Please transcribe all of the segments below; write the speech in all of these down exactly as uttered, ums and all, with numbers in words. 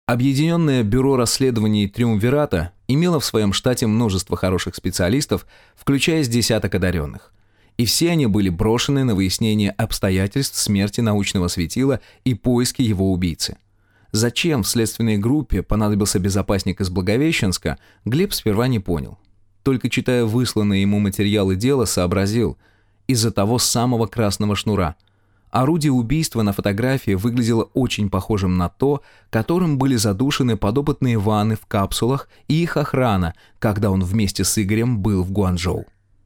Объединенное бюро расследований Триумвирата имело в своем штате множество хороших специалистов, включая с десяток одаренных. И все они были брошены на выяснение обстоятельств смерти научного светила и поиски его убийцы. Зачем в следственной группе понадобился безопасник из Благовещенска, Глеб сперва не понял. Только читая высланные ему материалы дела, сообразил – из-за того самого красного шнура. Орудие убийства на фотографии выглядело очень похожим на то, которым были задушены подопытные ванны в капсулах и их охрана, когда он вместе с Игорем был в Гуанчжоу.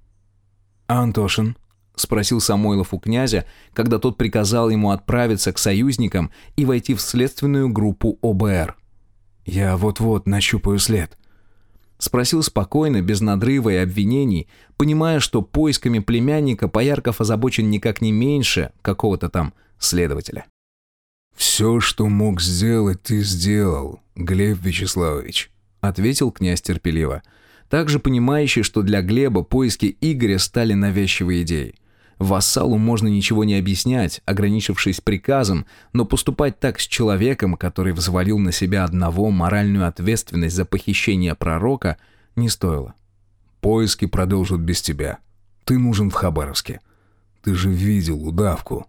«А Антошин?» — спросил Самойлов у князя, когда тот приказал ему отправиться к союзникам и войти в следственную группу О Б Р. «Я вот-вот нащупаю след». Спросил спокойно, без надрыва и обвинений, понимая, что поисками племянника Поярков озабочен никак не меньше какого-то там следователя. «Все, что мог сделать, ты сделал, Глеб Вячеславович», — ответил князь терпеливо, также понимающий, что для Глеба поиски Игоря стали навязчивой идеей. Вассалу можно ничего не объяснять, ограничившись приказом, но поступать так с человеком, который взвалил на себя одного моральную ответственность за похищение пророка, не стоило. «Поиски продолжат без тебя. Ты нужен в Хабаровске. Ты же видел удавку».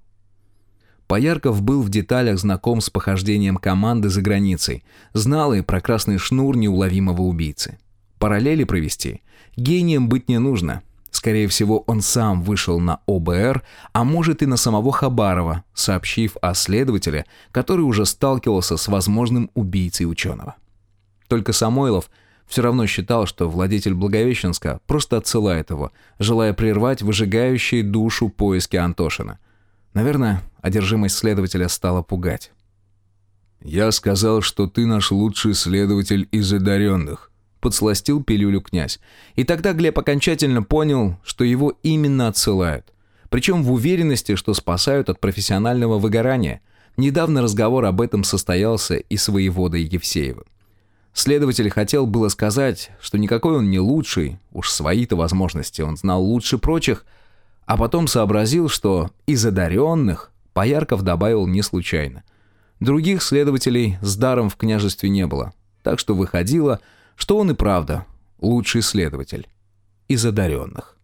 Поярков был в деталях знаком с похождением команды за границей, знал и про красный шнур неуловимого убийцы. Параллели провести? Гением быть не нужно. Скорее всего, он сам вышел на О Б Р, а может и на самого Хабарова, сообщив о следователе, который уже сталкивался с возможным убийцей ученого. Только Самойлов все равно считал, что владетель Благовещенска просто отсылает его, желая прервать выжигающие душу поиски Антошина. Наверное, одержимость следователя стала пугать. «Я сказал, что ты наш лучший следователь из одаренных», подсластил пилюлю князь. И тогда Глеб окончательно понял, что его именно отсылают. Причем в уверенности, что спасают от профессионального выгорания. Недавно разговор об этом состоялся и с воеводой Евсеевым. Следователь хотел было сказать, что никакой он не лучший, уж свои-то возможности он знал лучше прочих, а потом сообразил, что из одаренных Поярков добавил не случайно. Других следователей с даром в княжестве не было, так что выходило, что он и правда лучший следователь из одаренных.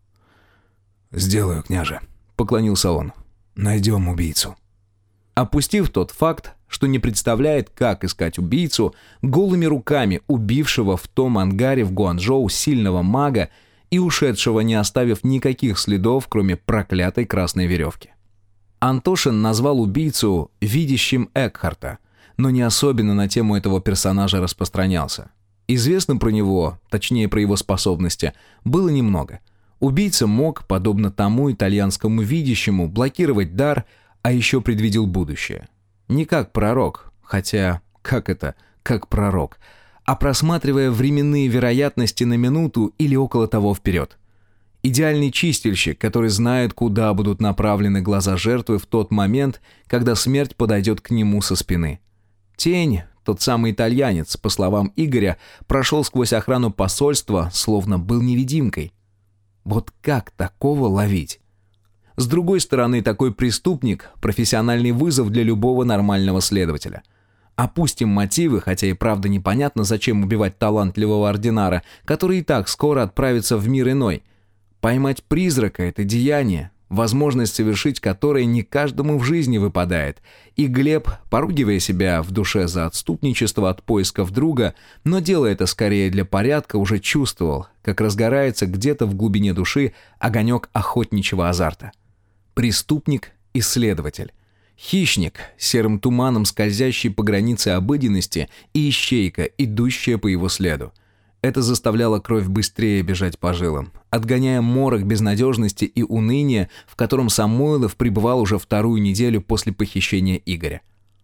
«Сделаю, княже», — поклонился он. «Найдем убийцу». Опустив тот факт, что не представляет, как искать убийцу, голыми руками убившего в том ангаре в Гуанчжоу сильного мага и ушедшего, не оставив никаких следов, кроме проклятой красной веревки. Антошин назвал убийцу видящим Экхарта, но не особенно на тему этого персонажа распространялся. Известно про него, точнее про его способности, было немного. Убийца мог, подобно тому итальянскому видящему, блокировать дар, а еще предвидел будущее. Не как пророк, хотя, как это, как пророк, а просматривая временные вероятности на минуту или около того вперед. Идеальный чистильщик, который знает, куда будут направлены глаза жертвы в тот момент, когда смерть подойдет к нему со спины. Тень, тот самый итальянец, по словам Игоря, прошел сквозь охрану посольства, словно был невидимкой. Вот как такого ловить? С другой стороны, такой преступник – профессиональный вызов для любого нормального следователя. Опустим мотивы, хотя и правда непонятно, зачем убивать талантливого ординара, который и так скоро отправится в мир иной. Поймать призрака – это деяние, возможность совершить которое не каждому в жизни выпадает. И Глеб, поругивая себя в душе за отступничество от поисков друга, но делая это скорее для порядка, уже чувствовал, как разгорается где-то в глубине души огонек охотничьего азарта. Преступник – исследователь. Хищник, серым туманом скользящий по границе обыденности, и ищейка, идущая по его следу. Это заставляло кровь быстрее бежать по жилам, отгоняя морок безнадежности и уныния, в котором Самойлов пребывал уже вторую неделю после похищения Игоря.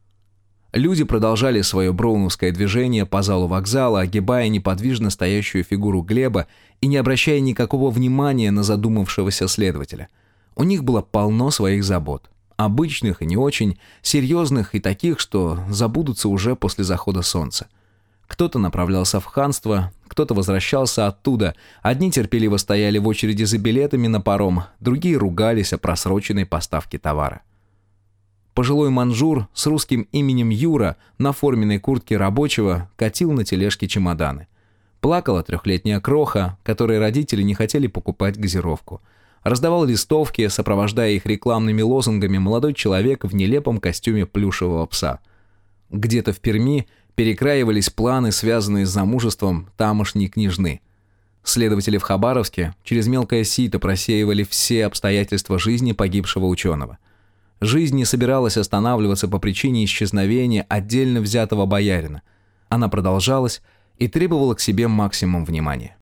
Люди продолжали свое броуновское движение по залу вокзала, огибая неподвижно стоящую фигуру Глеба и не обращая никакого внимания на задумавшегося следователя. У них было полно своих забот. Обычных и не очень, серьезных и таких, что забудутся уже после захода солнца. Кто-то направлялся в ханство, кто-то возвращался оттуда. Одни терпеливо стояли в очереди за билетами на паром, другие ругались о просроченной поставке товара. Пожилой манжур с русским именем Юра на форменной куртке рабочего катил на тележке чемоданы. Плакала трехлетняя кроха, которой родители не хотели покупать газировку. Раздавал листовки, сопровождая их рекламными лозунгами, молодой человек в нелепом костюме плюшевого пса. Где-то в Перми перекраивались планы, связанные с замужеством тамошней княжны. Следователи в Хабаровске через мелкое сито просеивали все обстоятельства жизни погибшего ученого. Жизнь не собиралась останавливаться по причине исчезновения отдельно взятого боярина. Она продолжалась и требовала к себе максимум внимания.